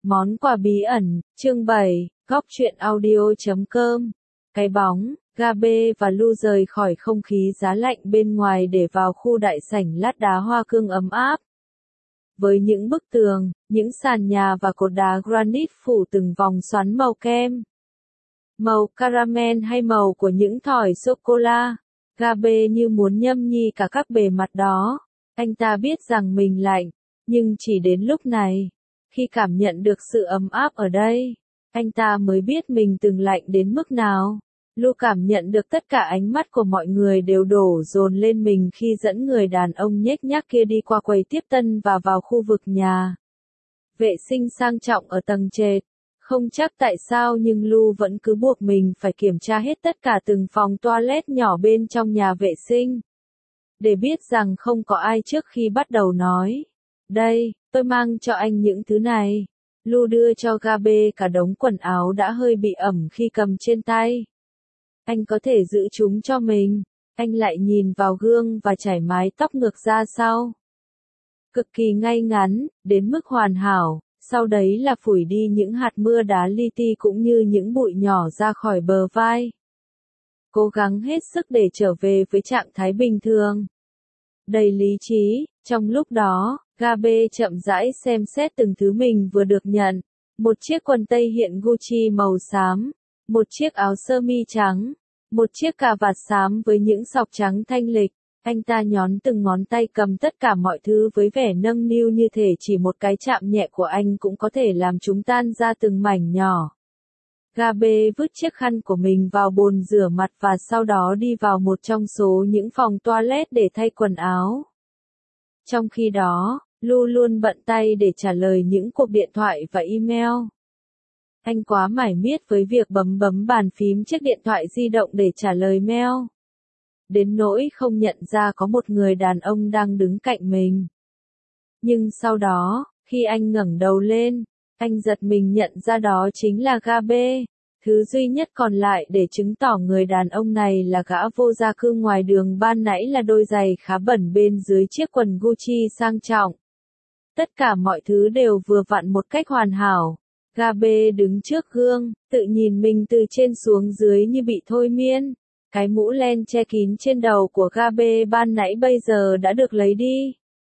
Món quà bí ẩn, chương 7, góc truyện audio.com. Cái bóng, Gabe và Lu rời khỏi không khí giá lạnh bên ngoài để vào khu đại sảnh lát đá hoa cương ấm áp. Với những bức tường, những sàn nhà và cột đá granite phủ từng vòng xoắn màu kem, màu caramel hay màu của những thỏi sô-cô-la, Gabe như muốn nhâm nhi cả các bề mặt đó. Anh ta biết rằng mình lạnh, nhưng chỉ đến lúc này, khi cảm nhận được sự ấm áp ở đây, anh ta mới biết mình từng lạnh đến mức nào. Lu cảm nhận được tất cả ánh mắt của mọi người đều đổ dồn lên mình khi dẫn người đàn ông nhếch nhác kia đi qua quầy tiếp tân và vào khu vực nhà vệ sinh sang trọng ở tầng trệt. Không chắc tại sao nhưng Lu vẫn cứ buộc mình phải kiểm tra hết tất cả từng phòng toilet nhỏ bên trong nhà vệ sinh, để biết rằng không có ai trước khi bắt đầu nói. Đây, tôi mang cho anh những thứ này. Lu đưa cho Gabe cả đống quần áo đã hơi bị ẩm khi cầm trên tay. Anh có thể giữ chúng cho mình. Anh lại nhìn vào gương và chải mái tóc ngược ra sau. Cực kỳ ngay ngắn, đến mức hoàn hảo. Sau đấy là phủi đi những hạt mưa đá li ti cũng như những bụi nhỏ ra khỏi bờ vai. Cố gắng hết sức để trở về với trạng thái bình thường, đầy lý trí. Trong lúc đó, Gabe chậm rãi xem xét từng thứ mình vừa được nhận. Một chiếc quần tây hiện Gucci màu xám, một chiếc áo sơ mi trắng, một chiếc cà vạt xám với những sọc trắng thanh lịch. Anh ta nhón từng ngón tay cầm tất cả mọi thứ với vẻ nâng niu như thể chỉ một cái chạm nhẹ của anh cũng có thể làm chúng tan ra từng mảnh nhỏ. Gabe vứt chiếc khăn của mình vào bồn rửa mặt và sau đó đi vào một trong số những phòng toilet để thay quần áo. Trong khi đó, Lu luôn bận tay để trả lời những cuộc điện thoại và email. Anh quá mải miết với việc bấm bàn phím chiếc điện thoại di động để trả lời mail, đến nỗi không nhận ra có một người đàn ông đang đứng cạnh mình. Nhưng sau đó, khi anh ngẩng đầu lên, anh giật mình nhận ra đó chính là Gabe. Thứ duy nhất còn lại để chứng tỏ người đàn ông này là gã vô gia cư ngoài đường ban nãy là đôi giày khá bẩn bên dưới chiếc quần Gucci sang trọng. Tất cả mọi thứ đều vừa vặn một cách hoàn hảo. Gabe đứng trước gương, tự nhìn mình từ trên xuống dưới như bị thôi miên. Cái mũ len che kín trên đầu của Gabe ban nãy bây giờ đã được lấy đi,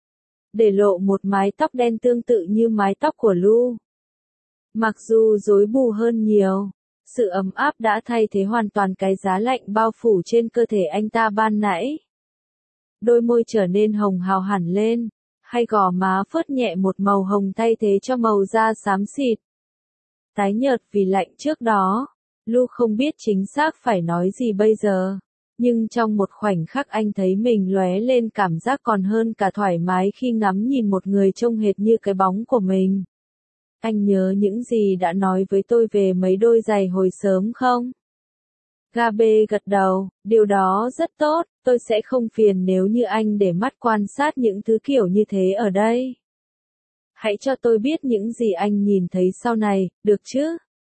để lộ một mái tóc đen tương tự như mái tóc của Lu. Mặc dù rối bù hơn nhiều, sự ấm áp đã thay thế hoàn toàn cái giá lạnh bao phủ trên cơ thể anh ta ban nãy. Đôi môi trở nên hồng hào hẳn lên, hai gò má phớt nhẹ một màu hồng thay thế cho màu da xám xịt, tái nhợt vì lạnh trước đó. Lu không biết chính xác phải nói gì bây giờ, nhưng trong một khoảnh khắc anh thấy mình lóe lên cảm giác còn hơn cả thoải mái khi ngắm nhìn một người trông hệt như cái bóng của mình. Anh nhớ những gì đã nói với tôi về mấy đôi giày hồi sớm không? Gabe gật đầu, điều đó rất tốt, tôi sẽ không phiền nếu như anh để mắt quan sát những thứ kiểu như thế ở đây. Hãy cho tôi biết những gì anh nhìn thấy sau này, được chứ?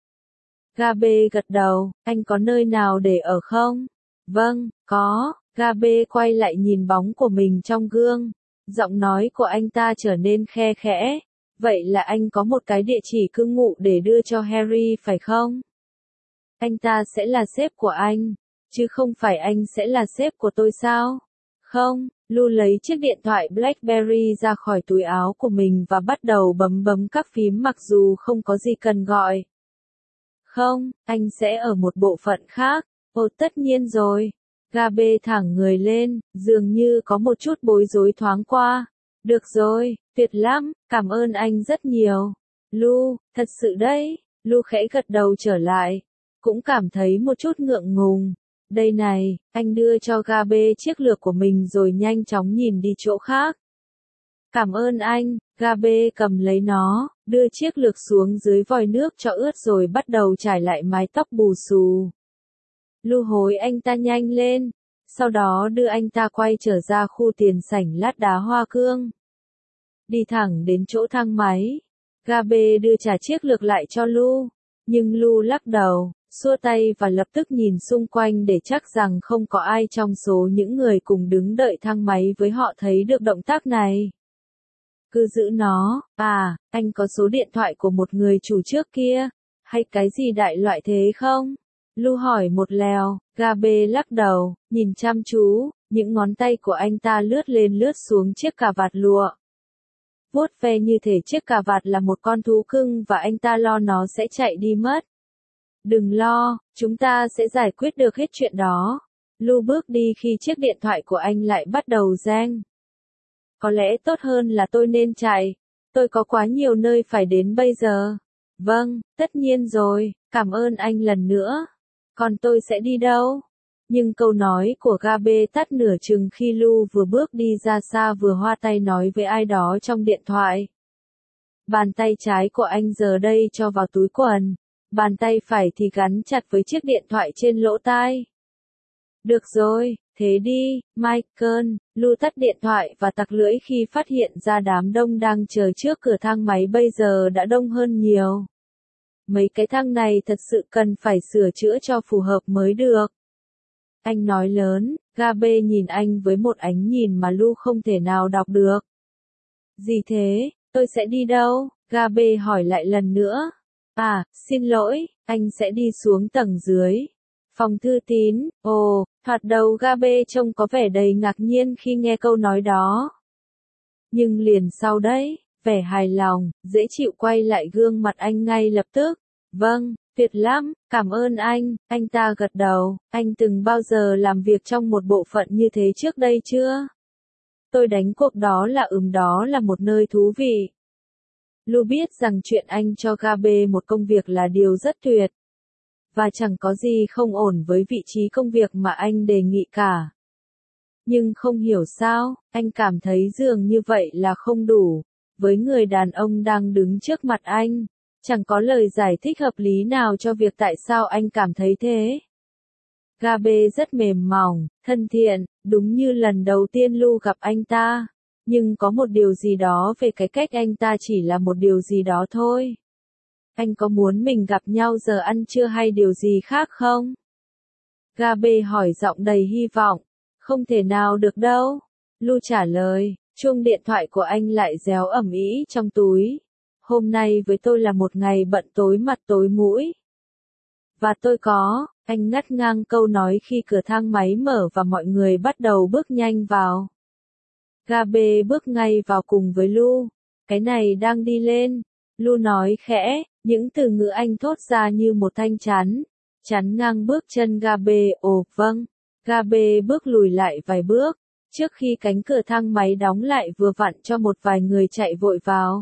Gabe gật đầu, anh có nơi nào để ở không? Vâng, có. Gabe quay lại nhìn bóng của mình trong gương. Giọng nói của anh ta trở nên khe khẽ. Vậy là anh có một cái địa chỉ cư ngụ để đưa cho Harry phải không? Anh ta sẽ là sếp của anh, chứ không phải anh sẽ là sếp của tôi sao? Không. Lu lấy chiếc điện thoại BlackBerry ra khỏi túi áo của mình và bắt đầu bấm các phím mặc dù không có gì cần gọi. Không, anh sẽ ở một bộ phận khác. Ồ, tất nhiên rồi. Gabe thẳng người lên, dường như có một chút bối rối thoáng qua. Được rồi, tuyệt lắm, cảm ơn anh rất nhiều. Lu, thật sự đấy. Lu khẽ gật đầu trở lại, cũng cảm thấy một chút ngượng ngùng. Đây này, anh đưa cho Gabe chiếc lược của mình rồi nhanh chóng nhìn đi chỗ khác. Cảm ơn anh. Gabe cầm lấy nó, đưa chiếc lược xuống dưới vòi nước cho ướt rồi bắt đầu trải lại mái tóc bù xù. Lu hối anh ta nhanh lên, sau đó đưa anh ta quay trở ra khu tiền sảnh lát đá hoa cương. Đi thẳng đến chỗ thang máy. Gabe đưa trả chiếc lược lại cho Lu, nhưng Lu lắc đầu, xua tay và lập tức nhìn xung quanh để chắc rằng không có ai trong số những người cùng đứng đợi thang máy với họ thấy được động tác này. Cứ giữ nó, anh có số điện thoại của một người chủ trước kia, hay cái gì đại loại thế không? Lu hỏi một lèo, Gabe lắc đầu, nhìn chăm chú, những ngón tay của anh ta lướt lên lướt xuống chiếc cà vạt lụa. Vuốt ve như thể chiếc cà vạt là một con thú cưng và anh ta lo nó sẽ chạy đi mất. Đừng lo, chúng ta sẽ giải quyết được hết chuyện đó. Lu bước đi khi chiếc điện thoại của anh lại bắt đầu reng. Có lẽ tốt hơn là tôi nên chạy. Tôi có quá nhiều nơi phải đến bây giờ. Vâng, tất nhiên rồi, cảm ơn anh lần nữa. Còn tôi sẽ đi đâu? Nhưng câu nói của Gabe tắt nửa chừng khi Lu vừa bước đi ra xa vừa hoa tay nói với ai đó trong điện thoại. Bàn tay trái của anh giờ đây cho vào túi quần. Bàn tay phải thì gắn chặt với chiếc điện thoại trên lỗ tai. Được rồi, thế đi, Michael. Lu tắt điện thoại và tặc lưỡi khi phát hiện ra đám đông đang chờ trước cửa thang máy bây giờ đã đông hơn nhiều. Mấy cái thang này thật sự cần phải sửa chữa cho phù hợp mới được. Anh nói lớn, Gabe nhìn anh với một ánh nhìn mà Lu không thể nào đọc được. Gì thế, tôi sẽ đi đâu? Gabe hỏi lại lần nữa. Xin lỗi, anh sẽ đi xuống tầng dưới. Phòng thư tín, thoạt đầu Gabe trông có vẻ đầy ngạc nhiên khi nghe câu nói đó. Nhưng liền sau đấy, vẻ hài lòng, dễ chịu quay lại gương mặt anh ngay lập tức. Vâng, tuyệt lắm, cảm ơn anh ta gật đầu, anh từng bao giờ làm việc trong một bộ phận như thế trước đây chưa? Tôi đánh cuộc đó là một nơi thú vị. Lu biết rằng chuyện anh cho Gabe một công việc là điều rất tuyệt. Và chẳng có gì không ổn với vị trí công việc mà anh đề nghị cả. Nhưng không hiểu sao, anh cảm thấy dường như vậy là không đủ. Với người đàn ông đang đứng trước mặt anh, chẳng có lời giải thích hợp lý nào cho việc tại sao anh cảm thấy thế. Gabe rất mềm mỏng, thân thiện, đúng như lần đầu tiên Lu gặp anh ta. Nhưng có một điều gì đó về cái cách anh ta chỉ là một điều gì đó thôi. Anh có muốn mình gặp nhau giờ ăn trưa hay điều gì khác không? Gabe hỏi giọng đầy hy vọng. Không thể nào được đâu. Lu trả lời, chuông điện thoại của anh lại réo ầm ĩ trong túi. Hôm nay với tôi là một ngày bận tối mặt tối mũi. Và tôi có, anh ngắt ngang câu nói khi cửa thang máy mở và mọi người bắt đầu bước nhanh vào. Gabe bước ngay vào cùng với Lu. Cái này đang đi lên. Lu nói khẽ, những từ ngữ anh thốt ra như một thanh chắn. Chắn ngang bước chân Gabe. Vâng. Gabe bước lùi lại vài bước, trước khi cánh cửa thang máy đóng lại vừa vặn cho một vài người chạy vội vào.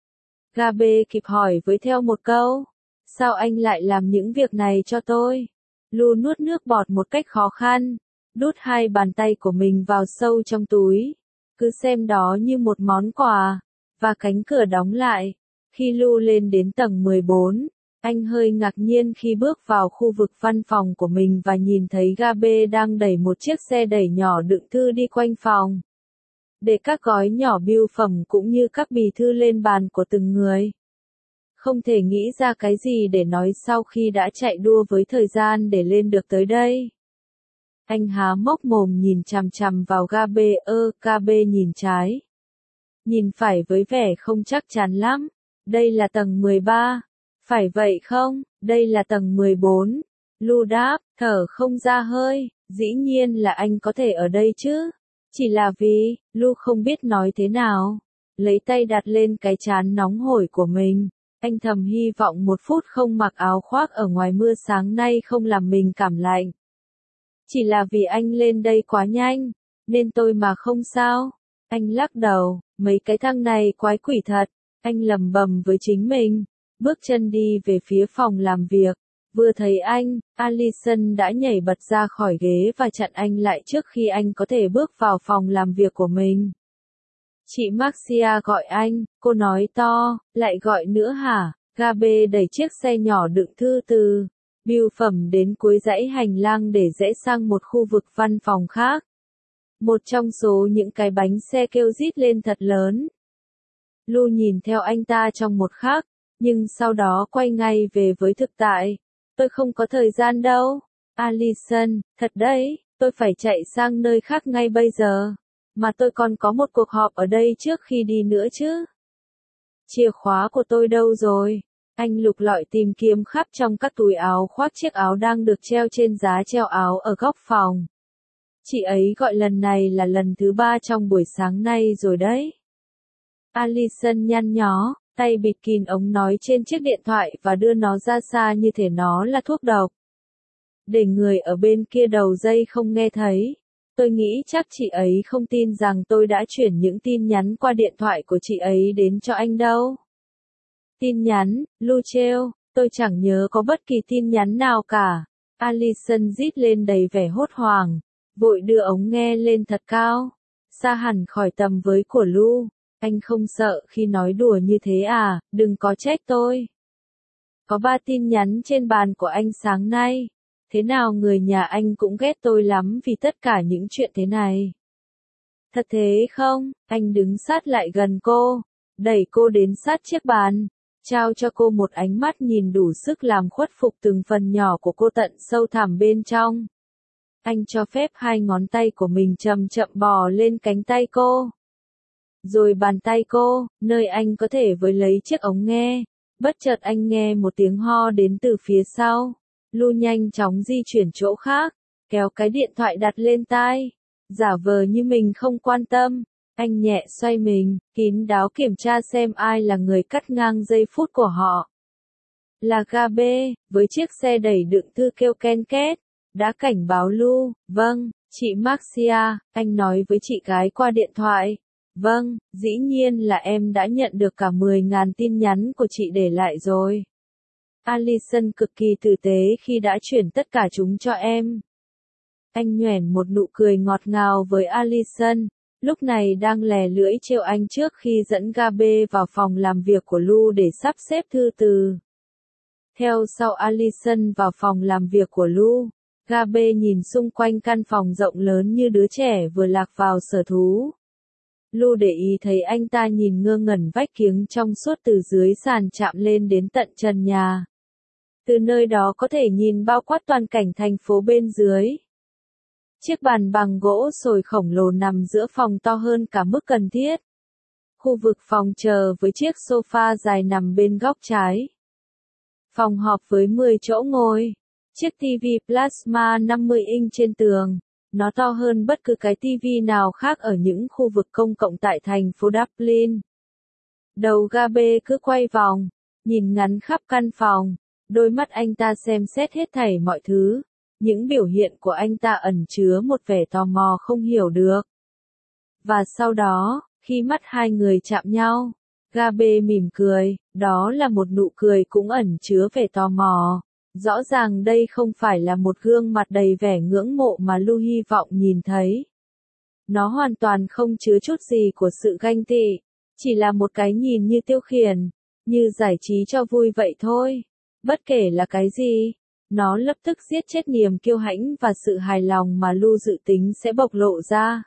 Gabe kịp hỏi với theo một câu. Sao anh lại làm những việc này cho tôi? Lu nuốt nước bọt một cách khó khăn, đút hai bàn tay của mình vào sâu trong túi. Cứ xem đó như một món quà. Và cánh cửa đóng lại. Khi Lu lên đến tầng 14, anh hơi ngạc nhiên khi bước vào khu vực văn phòng của mình và nhìn thấy Gabe đang đẩy một chiếc xe đẩy nhỏ đựng thư đi quanh phòng. Để các gói nhỏ bưu phẩm cũng như các bì thư lên bàn của từng người. Không thể nghĩ ra cái gì để nói sau khi đã chạy đua với thời gian để lên được tới đây. Anh há mốc mồm nhìn chằm chằm vào Gabe. Gabe nhìn trái. Nhìn phải với vẻ không chắc chắn lắm. Đây là tầng 13. Phải vậy không? Đây là tầng 14. Lu đáp, thở không ra hơi. Dĩ nhiên là anh có thể ở đây chứ. Chỉ là vì, Lu không biết nói thế nào. Lấy tay đặt lên cái trán nóng hổi của mình. Anh thầm hy vọng một phút không mặc áo khoác ở ngoài mưa sáng nay không làm mình cảm lạnh. Chỉ là vì anh lên đây quá nhanh, nên tôi mà không sao. Anh lắc đầu, mấy cái thằng này quái quỷ thật. Anh lầm bầm với chính mình, bước chân đi về phía phòng làm việc. Vừa thấy anh, Allison đã nhảy bật ra khỏi ghế và chặn anh lại trước khi anh có thể bước vào phòng làm việc của mình. Chị Marcia gọi anh, cô nói to, lại gọi nữa hả? Gabe đẩy chiếc xe nhỏ đựng thư từ bưu phẩm đến cuối dãy hành lang để rẽ sang một khu vực văn phòng khác. Một trong số những cái bánh xe kêu rít lên thật lớn. Lu nhìn theo anh ta trong một khắc, nhưng sau đó quay ngay về với thực tại. Tôi không có thời gian đâu. Allison, thật đấy, tôi phải chạy sang nơi khác ngay bây giờ. Mà tôi còn có một cuộc họp ở đây trước khi đi nữa chứ. Chìa khóa của tôi đâu rồi? Anh lục lọi tìm kiếm khắp trong các túi áo khoác chiếc áo đang được treo trên giá treo áo ở góc phòng. Chị ấy gọi lần này là lần thứ 3 trong buổi sáng nay rồi đấy. Alison nhăn nhó, tay bịt kín ống nói trên chiếc điện thoại và đưa nó ra xa như thể nó là thuốc độc. Để người ở bên kia đầu dây không nghe thấy. Tôi nghĩ chắc chị ấy không tin rằng tôi đã chuyển những tin nhắn qua điện thoại của chị ấy đến cho anh đâu. Tin nhắn, Luchelle, tôi chẳng nhớ có bất kỳ tin nhắn nào cả. Alison rít lên đầy vẻ hốt hoảng, vội đưa ống nghe lên thật cao, xa hẳn khỏi tầm với của Lu. Anh không sợ khi nói đùa như thế à, đừng có trách tôi. Có 3 tin nhắn trên bàn của anh sáng nay. Thế nào người nhà anh cũng ghét tôi lắm vì tất cả những chuyện thế này. Thật thế không? Anh đứng sát lại gần cô, đẩy cô đến sát chiếc bàn, trao cho cô một ánh mắt nhìn đủ sức làm khuất phục từng phần nhỏ của cô tận sâu thẳm bên trong. Anh cho phép 2 ngón tay của mình chậm chậm bò lên cánh tay cô. Rồi bàn tay cô, nơi anh có thể với lấy chiếc ống nghe. Bất chợt anh nghe một tiếng ho đến từ phía sau. Lu nhanh chóng di chuyển chỗ khác, kéo cái điện thoại đặt lên tai, giả vờ như mình không quan tâm. Anh nhẹ xoay mình, kín đáo kiểm tra xem ai là người cắt ngang giây phút của họ. Là Gabe, với chiếc xe đẩy đựng thư kêu ken két, đã cảnh báo Lu. Vâng, chị Marcia, anh nói với chị gái qua điện thoại. Vâng, dĩ nhiên là em đã nhận được cả 10.000 tin nhắn của chị để lại rồi. Alison cực kỳ tử tế khi đã chuyển tất cả chúng cho em. Anh nhoẻn một nụ cười ngọt ngào với Alison, lúc này đang lè lưỡi trêu anh trước khi dẫn Gabe vào phòng làm việc của Lu để sắp xếp thư từ. Theo sau Alison vào phòng làm việc của Lu, Gabe nhìn xung quanh căn phòng rộng lớn như đứa trẻ vừa lạc vào sở thú. Lu để ý thấy anh ta nhìn ngơ ngẩn vách kiếng trong suốt từ dưới sàn chạm lên đến tận trần nhà. Từ nơi đó có thể nhìn bao quát toàn cảnh thành phố bên dưới. Chiếc bàn bằng gỗ sồi khổng lồ nằm giữa phòng to hơn cả mức cần thiết. Khu vực phòng chờ với chiếc sofa dài nằm bên góc trái. Phòng họp với 10 chỗ ngồi. Chiếc TV plasma 50 inch trên tường. Nó to hơn bất cứ cái TV nào khác ở những khu vực công cộng tại thành phố Dublin. Đầu Gabe cứ quay vòng, nhìn ngắm khắp căn phòng. Đôi mắt anh ta xem xét hết thảy mọi thứ. Những biểu hiện của anh ta ẩn chứa một vẻ tò mò không hiểu được. Và sau đó, khi mắt hai người chạm nhau, Gabe mỉm cười, đó là một nụ cười cũng ẩn chứa vẻ tò mò. Rõ ràng đây không phải là một gương mặt đầy vẻ ngưỡng mộ mà Lu hy vọng nhìn thấy. Nó hoàn toàn không chứa chút gì của sự ganh tị, chỉ là một cái nhìn như tiêu khiển, như giải trí cho vui vậy thôi. Bất kể là cái gì, nó lập tức giết chết niềm kiêu hãnh và sự hài lòng mà Lu dự tính sẽ bộc lộ ra.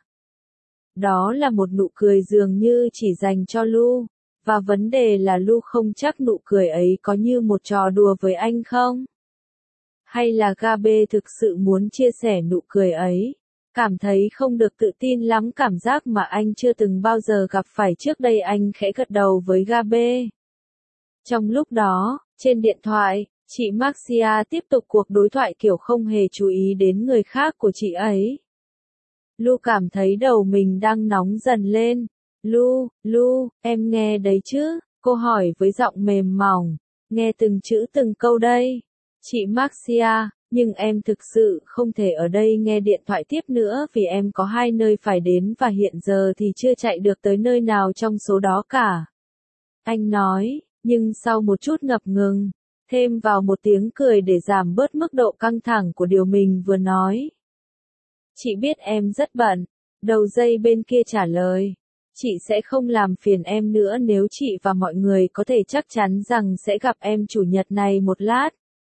Đó là một nụ cười dường như chỉ dành cho Lu, và vấn đề là Lu không chắc nụ cười ấy có như một trò đùa với anh không? Hay là Gabe thực sự muốn chia sẻ nụ cười ấy? Cảm thấy không được tự tin lắm, cảm giác mà anh chưa từng bao giờ gặp phải trước đây. Anh khẽ gật đầu với Gabe. Trong lúc đó, trên điện thoại, chị Marcia tiếp tục cuộc đối thoại kiểu không hề chú ý đến người khác của chị ấy. Lu cảm thấy đầu mình đang nóng dần lên. Lu, em nghe đấy chứ? Cô hỏi với giọng mềm mỏng. Nghe từng chữ từng câu đây. Chị Marcia, nhưng em thực sự không thể ở đây nghe điện thoại tiếp nữa vì em có 2 nơi phải đến và hiện giờ thì chưa chạy được tới nơi nào trong số đó cả. Anh nói, nhưng sau một chút ngập ngừng, thêm vào một tiếng cười để giảm bớt mức độ căng thẳng của điều mình vừa nói. Chị biết em rất bận, đầu dây bên kia trả lời. Chị sẽ không làm phiền em nữa nếu chị và mọi người có thể chắc chắn rằng sẽ gặp em chủ nhật này một lát.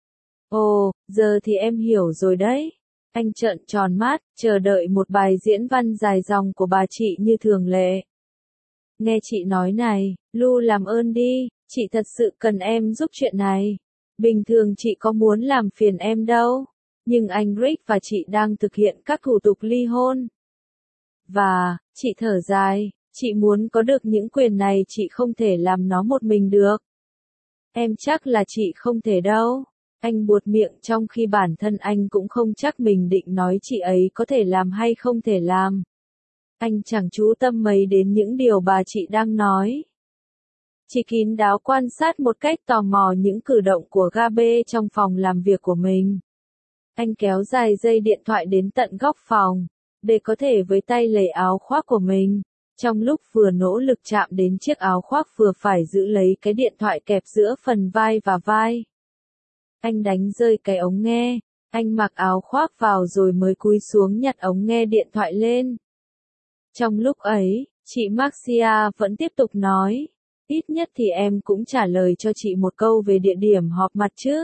Ồ, giờ thì em hiểu rồi đấy. Anh trợn tròn mắt, chờ đợi một bài diễn văn dài dòng của bà chị như thường lệ. Nghe chị nói này, Lu làm ơn đi, chị thật sự cần em giúp chuyện này. Bình thường chị có muốn làm phiền em đâu. Nhưng anh Rick và chị đang thực hiện các thủ tục ly hôn. Và, chị thở dài, chị muốn có được những quyền này chị không thể làm nó một mình được. Em chắc là chị không thể đâu. Anh buột miệng trong khi bản thân anh cũng không chắc mình định nói chị ấy có thể làm hay không thể làm. Anh chẳng chú tâm mấy đến những điều bà chị đang nói. Chị kín đáo quan sát một cách tò mò những cử động của Gabe trong phòng làm việc của mình. Anh kéo dài dây điện thoại đến tận góc phòng, để có thể với tay lấy áo khoác của mình, trong lúc vừa nỗ lực chạm đến chiếc áo khoác vừa phải giữ lấy cái điện thoại kẹp giữa phần vai và vai. Anh đánh rơi cái ống nghe, anh mặc áo khoác vào rồi mới cúi xuống nhặt ống nghe điện thoại lên. Trong lúc ấy, chị Maxia vẫn tiếp tục nói, ít nhất thì em cũng trả lời cho chị một câu về địa điểm họp mặt chứ.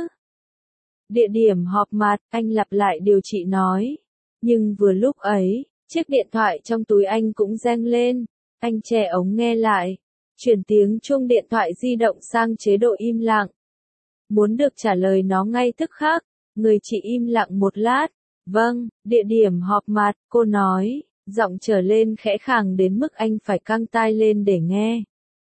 Địa điểm họp mặt, anh lặp lại điều chị nói. Nhưng vừa lúc ấy, chiếc điện thoại trong túi anh cũng reng lên, anh che ống nghe lại, chuyển tiếng chuông điện thoại di động sang chế độ im lặng. Muốn được trả lời nó ngay tức khắc, người chị im lặng một lát. Vâng, địa điểm họp mặt, cô nói, giọng trở lên khẽ khàng đến mức anh phải căng tai lên để nghe.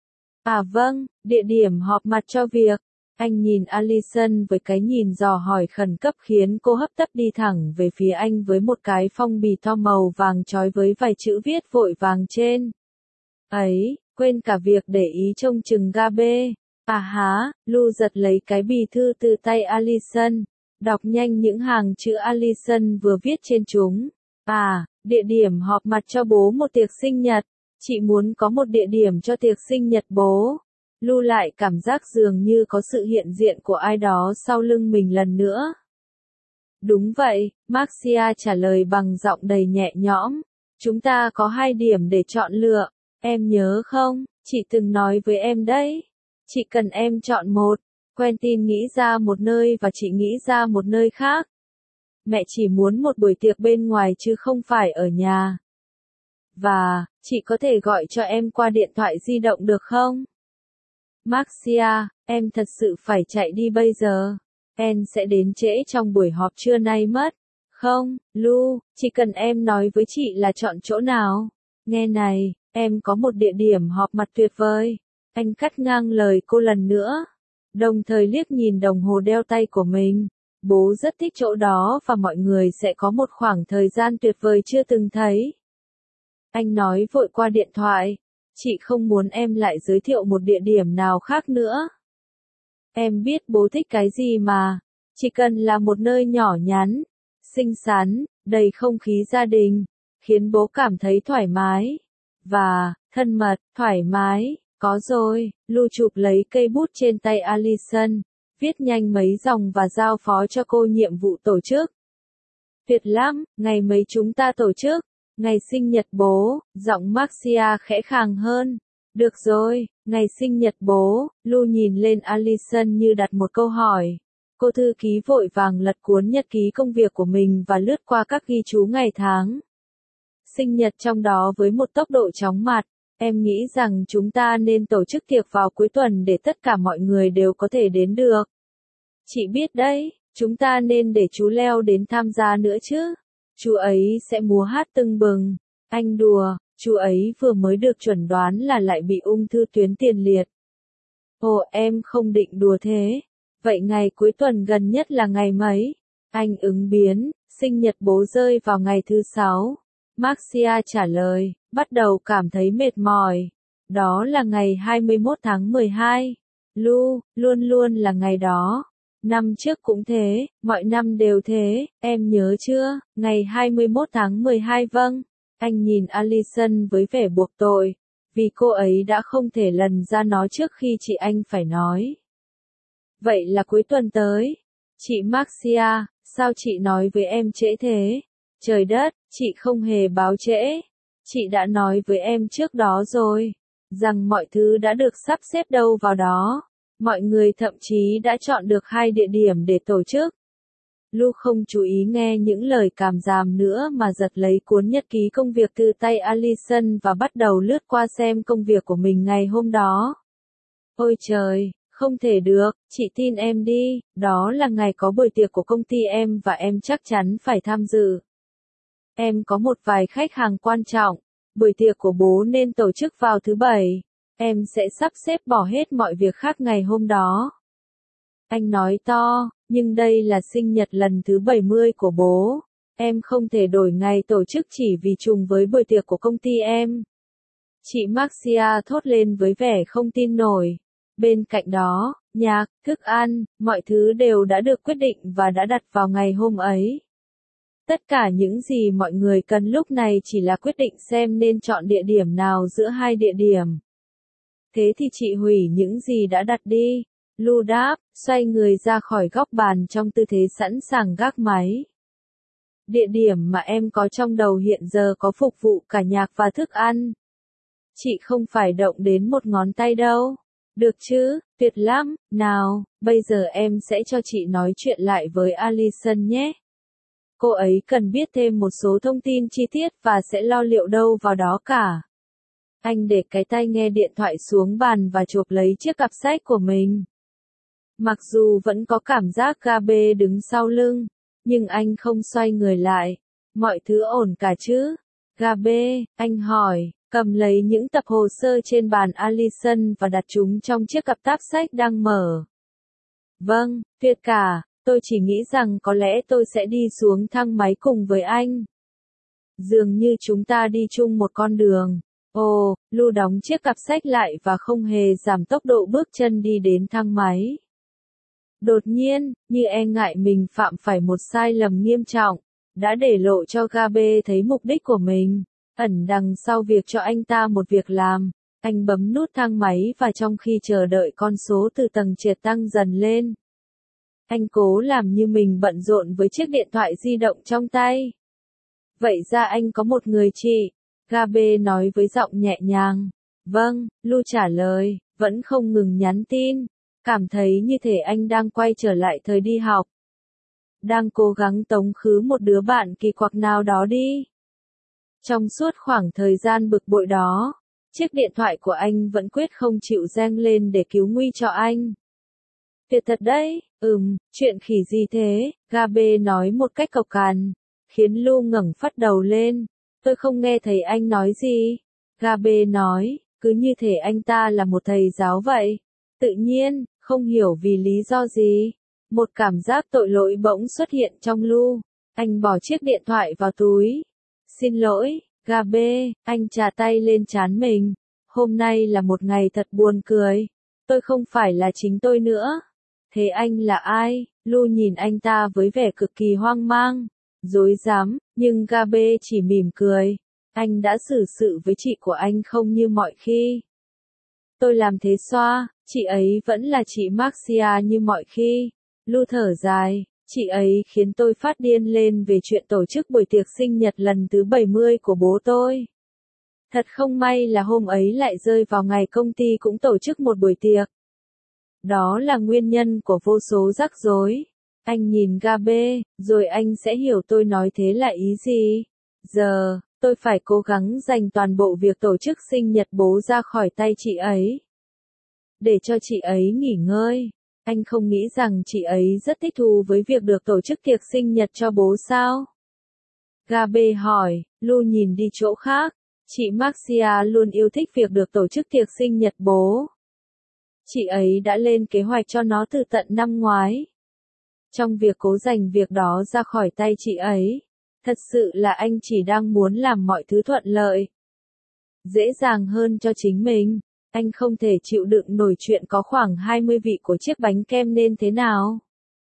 À vâng, địa điểm họp mặt cho việc. Anh nhìn Allison với cái nhìn dò hỏi khẩn cấp khiến cô hấp tấp đi thẳng về phía anh với một cái phong bì to màu vàng chói với vài chữ viết vội vàng trên. Ấy, quên cả việc để ý trông chừng Gabe. À há, Lu giật lấy cái bì thư từ tay Allison, đọc nhanh những hàng chữ Allison vừa viết trên chúng. À, địa điểm họp mặt cho bố một tiệc sinh nhật. Chị muốn có một địa điểm cho tiệc sinh nhật bố. Lu lại cảm giác dường như có sự hiện diện của ai đó sau lưng mình lần nữa. Đúng vậy, Maxia trả lời bằng giọng đầy nhẹ nhõm. Chúng ta có 2 điểm để chọn lựa. Em nhớ không, chị từng nói với em đấy. Chị cần em chọn một. Quentin nghĩ ra một nơi và chị nghĩ ra một nơi khác. Mẹ chỉ muốn một buổi tiệc bên ngoài chứ không phải ở nhà. Và, chị có thể gọi cho em qua điện thoại di động được không? Maxia, em thật sự phải chạy đi bây giờ. Em sẽ đến trễ trong buổi họp trưa nay mất. Không, Lu, chỉ cần em nói với chị là chọn chỗ nào. Nghe này, em có một địa điểm họp mặt tuyệt vời. Anh cắt ngang lời cô lần nữa. Đồng thời liếc nhìn đồng hồ đeo tay của mình. Bố rất thích chỗ đó và mọi người sẽ có một khoảng thời gian tuyệt vời chưa từng thấy. Anh nói vội qua điện thoại. Chị không muốn em lại giới thiệu một địa điểm nào khác nữa. Em biết bố thích cái gì mà. Chỉ cần là một nơi nhỏ nhắn, xinh xắn, đầy không khí gia đình, khiến bố cảm thấy thoải mái. Và, thân mật, thoải mái. Có rồi, Lu chụp lấy cây bút trên tay Allison, viết nhanh mấy dòng và giao phó cho cô nhiệm vụ tổ chức. Tuyệt lắm, ngày mấy chúng ta tổ chức. Ngày sinh nhật bố, giọng Maxia khẽ khàng hơn. Được rồi, ngày sinh nhật bố, Lu nhìn lên Allison như đặt một câu hỏi. Cô thư ký vội vàng lật cuốn nhật ký công việc của mình và lướt qua các ghi chú ngày tháng. Sinh nhật trong đó với một tốc độ chóng mặt. Em nghĩ rằng chúng ta nên tổ chức tiệc vào cuối tuần để tất cả mọi người đều có thể đến được. Chị biết đấy, chúng ta nên để chú Leo đến tham gia nữa chứ. Chú ấy sẽ múa hát tưng bừng. Anh đùa, chú ấy vừa mới được chuẩn đoán là lại bị ung thư tuyến tiền liệt. Ồ, em không định đùa thế. Vậy ngày cuối tuần gần nhất là ngày mấy? Anh ứng biến, sinh nhật bố rơi vào ngày thứ 6. Maxia trả lời, bắt đầu cảm thấy mệt mỏi. Đó là ngày 21 tháng 12. Lu, luôn luôn là ngày đó. Năm trước cũng thế, mọi năm đều thế, em nhớ chưa? Ngày 21 tháng 12 vâng. Anh nhìn Allison với vẻ buộc tội, vì cô ấy đã không thể lần ra nó trước khi chị anh phải nói. Vậy là cuối tuần tới. Chị Maxia, sao chị nói với em trễ thế? Trời đất, chị không hề báo trễ. Chị đã nói với em trước đó rồi, rằng mọi thứ đã được sắp xếp đâu vào đó. Mọi người thậm chí đã chọn được 2 địa điểm để tổ chức. Lu không chú ý nghe những lời càm ràm nữa mà giật lấy cuốn nhật ký công việc từ tay Allison và bắt đầu lướt qua xem công việc của mình ngày hôm đó. Ôi trời, không thể được, chị tin em đi, đó là ngày có buổi tiệc của công ty em và em chắc chắn phải tham dự. em có một vài khách hàng quan trọng, buổi tiệc của bố nên tổ chức vào thứ Bảy, em sẽ sắp xếp bỏ hết mọi việc khác ngày hôm đó. Anh nói to, nhưng đây là sinh nhật lần thứ 70 của bố, em không thể đổi ngày tổ chức chỉ vì trùng với buổi tiệc của công ty em. Chị Maxia thốt lên với vẻ không tin nổi. Bên cạnh đó, nhạc, thức ăn, mọi thứ đều đã được quyết định và đã đặt vào ngày hôm ấy. Tất cả những gì mọi người cần lúc này chỉ là quyết định xem nên chọn địa điểm nào giữa hai địa điểm. Thế thì chị hủy những gì đã đặt đi. Lu đáp, xoay người ra khỏi góc bàn trong tư thế sẵn sàng gác máy. Địa điểm mà em có trong đầu hiện giờ có phục vụ cả nhạc và thức ăn. Chị không phải động đến một ngón tay đâu. Được chứ, tuyệt lắm, nào, bây giờ em sẽ cho chị nói chuyện lại với Alison nhé. Cô ấy cần biết thêm một số thông tin chi tiết và sẽ lo liệu đâu vào đó cả. Anh để cái tai nghe điện thoại xuống bàn và chộp lấy chiếc cặp sách của mình. Mặc dù vẫn có cảm giác Gabe đứng sau lưng, nhưng anh không xoay người lại. Mọi thứ ổn cả chứ? Gabe, anh hỏi, cầm lấy những tập hồ sơ trên bàn Alison và đặt chúng trong chiếc cặp táp sách đang mở. Vâng, tuyệt cả, tôi chỉ nghĩ rằng có lẽ tôi sẽ đi xuống thang máy cùng với anh. Dường như chúng ta đi chung một con đường. Ồ, Lu đóng chiếc cặp sách lại và không hề giảm tốc độ bước chân đi đến thang máy. Đột nhiên, như e ngại mình phạm phải một sai lầm nghiêm trọng, đã để lộ cho Gabe thấy mục đích của mình, ẩn đằng sau việc cho anh ta một việc làm. Anh bấm nút thang máy và trong khi chờ đợi con số từ tầng trệt tăng dần lên, anh cố làm như mình bận rộn với chiếc điện thoại di động trong tay. Vậy ra anh có một người chị, Gabe nói với giọng nhẹ nhàng. Vâng, Lu trả lời, vẫn không ngừng nhắn tin. Cảm thấy như thể anh đang quay trở lại thời đi học. Đang cố gắng tống khứ một đứa bạn kỳ quặc nào đó đi. Trong suốt khoảng thời gian bực bội đó, chiếc điện thoại của anh vẫn quyết không chịu reng lên để cứu nguy cho anh. Tuyệt thật đấy, chuyện khỉ gì thế, Gabe nói một cách cộc cằn, khiến Lu ngẩng phát đầu lên. Tôi không nghe thấy anh nói gì. Gabe nói, cứ như thể anh ta là một thầy giáo vậy. Tự nhiên, không hiểu vì lý do gì. Một cảm giác tội lỗi bỗng xuất hiện trong Lu. Anh bỏ chiếc điện thoại vào túi. Xin lỗi, Gabe, anh chà tay lên trán mình. Hôm nay là một ngày thật buồn cười. Tôi không phải là chính tôi nữa. Thế anh là ai? Lu nhìn anh ta với vẻ cực kỳ hoang mang, rối rắm, nhưng Gabe chỉ mỉm cười. Anh đã xử sự với chị của anh không như mọi khi. Tôi làm thế xoa, chị ấy vẫn là chị Maxia như mọi khi. Lu thở dài, chị ấy khiến tôi phát điên lên về chuyện tổ chức buổi tiệc sinh nhật lần thứ 70 của bố tôi. Thật không may là hôm ấy lại rơi vào ngày công ty cũng tổ chức một buổi tiệc. Đó là nguyên nhân của vô số rắc rối. Anh nhìn Gabe, rồi anh sẽ hiểu tôi nói thế là ý gì. Giờ, tôi phải cố gắng dành toàn bộ việc tổ chức sinh nhật bố ra khỏi tay chị ấy. Để cho chị ấy nghỉ ngơi. Anh không nghĩ rằng chị ấy rất thích thú với việc được tổ chức tiệc sinh nhật cho bố sao? Gabe hỏi, Lu nhìn đi chỗ khác. Chị Maxia luôn yêu thích việc được tổ chức tiệc sinh nhật bố. Chị ấy đã lên kế hoạch cho nó từ tận năm ngoái. Trong việc cố giành việc đó ra khỏi tay chị ấy, thật sự là anh chỉ đang muốn làm mọi thứ thuận lợi, dễ dàng hơn cho chính mình. Anh không thể chịu đựng nổi chuyện có khoảng 20 vị của chiếc bánh kem nên thế nào.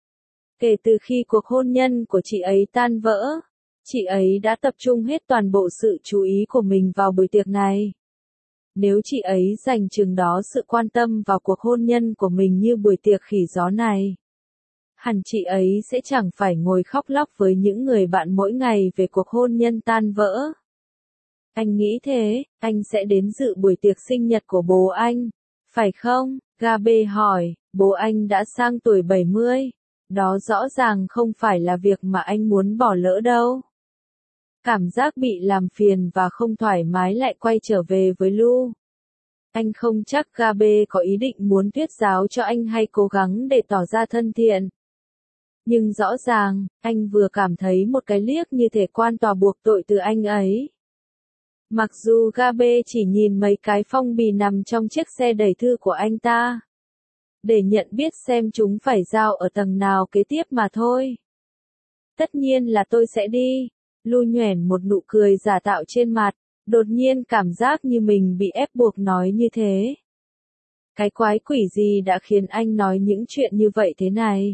Kể từ khi cuộc hôn nhân của chị ấy tan vỡ, chị ấy đã tập trung hết toàn bộ sự chú ý của mình vào buổi tiệc này. Nếu chị ấy dành chừng đó sự quan tâm vào cuộc hôn nhân của mình như buổi tiệc khỉ gió này, hẳn chị ấy sẽ chẳng phải ngồi khóc lóc với những người bạn mỗi ngày về cuộc hôn nhân tan vỡ. Anh nghĩ thế, anh sẽ đến dự buổi tiệc sinh nhật của bố anh, phải không? Gabe hỏi, bố anh đã sang tuổi 70. Đó rõ ràng không phải là việc mà anh muốn bỏ lỡ đâu. Cảm giác bị làm phiền và không thoải mái lại quay trở về với Lu. Anh không chắc Gabe có ý định muốn thuyết giáo cho anh hay cố gắng để tỏ ra thân thiện. Nhưng rõ ràng, anh vừa cảm thấy một cái liếc như thể quan tòa buộc tội từ anh ấy. Mặc dù Gabe chỉ nhìn mấy cái phong bì nằm trong chiếc xe đẩy thư của anh ta, để nhận biết xem chúng phải giao ở tầng nào kế tiếp mà thôi. Tất nhiên là tôi sẽ đi. Lu nhoẻn một nụ cười giả tạo trên mặt, đột nhiên cảm giác như mình bị ép buộc nói như thế. Cái quái quỷ gì đã khiến anh nói những chuyện như vậy thế này?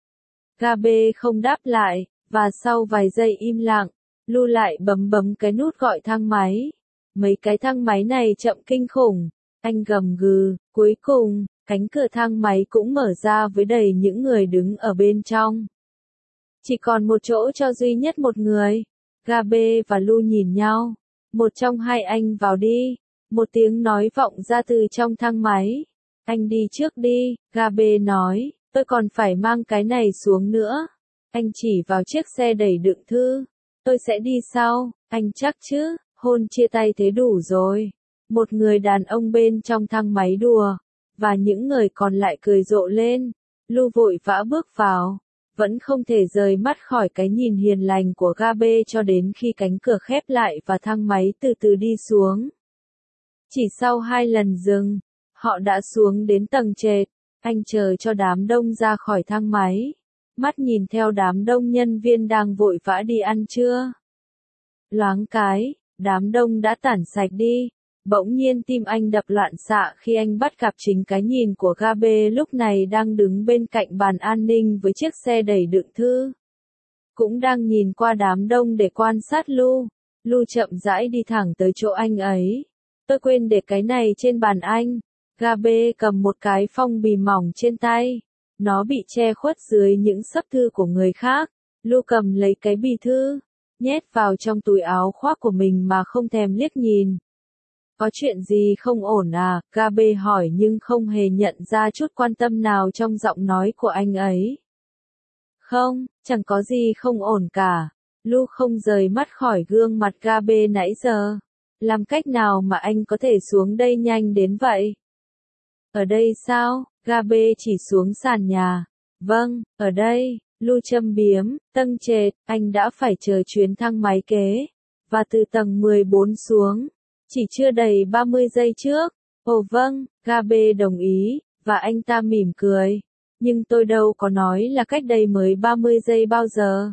Gabe không đáp lại, và sau vài giây im lặng, Lu lại bấm cái nút gọi thang máy. Mấy cái thang máy này chậm kinh khủng, anh gầm gừ, cuối cùng, cánh cửa thang máy cũng mở ra với đầy những người đứng ở bên trong. Chỉ còn một chỗ cho duy nhất một người. Gabe và Lu nhìn nhau. Một trong hai anh vào đi. Một tiếng nói vọng ra từ trong thang máy. Anh đi trước đi, Gabe nói, tôi còn phải mang cái này xuống nữa. Anh chỉ vào chiếc xe đẩy đựng thư. Tôi sẽ đi sau, anh chắc chứ, hôn chia tay thế đủ rồi. Một người đàn ông bên trong thang máy đùa, và những người còn lại cười rộ lên. Lu vội vã bước vào, vẫn không thể rời mắt khỏi cái nhìn hiền lành của Gabe cho đến khi cánh cửa khép lại và thang máy từ từ đi xuống. Chỉ sau 2 lần dừng, họ đã xuống đến tầng trệt. Anh chờ cho đám đông ra khỏi thang máy, mắt nhìn theo đám đông nhân viên đang vội vã đi ăn trưa. Loáng cái, đám đông đã tản sạch đi. Bỗng nhiên tim anh đập loạn xạ khi anh bắt gặp chính cái nhìn của Gabe lúc này đang đứng bên cạnh bàn an ninh với chiếc xe đẩy đựng thư. Cũng đang nhìn qua đám đông để quan sát Lu. Lu chậm rãi đi thẳng tới chỗ anh ấy. Tôi quên để cái này trên bàn anh. Gabe cầm một cái phong bì mỏng trên tay. Nó bị che khuất dưới những xấp thư của người khác. Lu cầm lấy cái bì thư, nhét vào trong túi áo khoác của mình mà không thèm liếc nhìn. Có chuyện gì không ổn à? Gabe hỏi nhưng không hề nhận ra chút quan tâm nào trong giọng nói của anh ấy. Không, chẳng có gì không ổn cả. Lu không rời mắt khỏi gương mặt Gabe nãy giờ. Làm cách nào mà anh có thể xuống đây nhanh đến vậy? Ở đây sao? Gabe chỉ xuống sàn nhà. Vâng, ở đây. Lu châm biếm, tầng trệt, anh đã phải chờ chuyến thang máy kế. Và từ tầng 14 xuống. Chỉ chưa đầy 30 giây trước. Ồ vâng, Gabe đồng ý, và anh ta mỉm cười. Nhưng tôi đâu có nói là cách đây mới 30 giây bao giờ.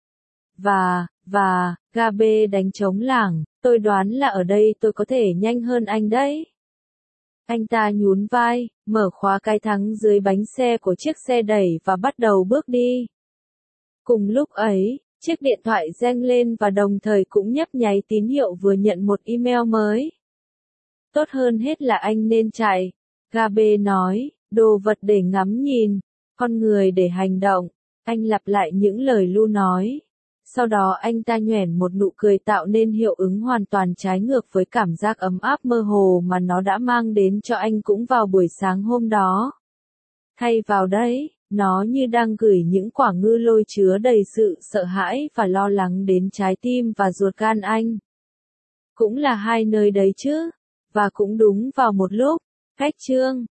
Và, Gabe đánh trống lảng, tôi đoán là ở đây tôi có thể nhanh hơn anh đấy. Anh ta nhún vai, mở khóa cái thắng dưới bánh xe của chiếc xe đẩy và bắt đầu bước đi. Cùng lúc ấy, chiếc điện thoại reng lên và đồng thời cũng nhấp nháy tín hiệu vừa nhận một email mới. Tốt hơn hết là anh nên chạy. Gabe nói, đồ vật để ngắm nhìn, con người để hành động. Anh lặp lại những lời Lu nói. Sau đó anh ta nhoẻn một nụ cười tạo nên hiệu ứng hoàn toàn trái ngược với cảm giác ấm áp mơ hồ mà nó đã mang đến cho anh cũng vào buổi sáng hôm đó. Thay vào đấy, nó như đang gửi những quả ngư lôi chứa đầy sự sợ hãi và lo lắng đến trái tim và ruột gan anh. Cũng là hai nơi đấy chứ, và cũng đúng vào một lúc. Cách chương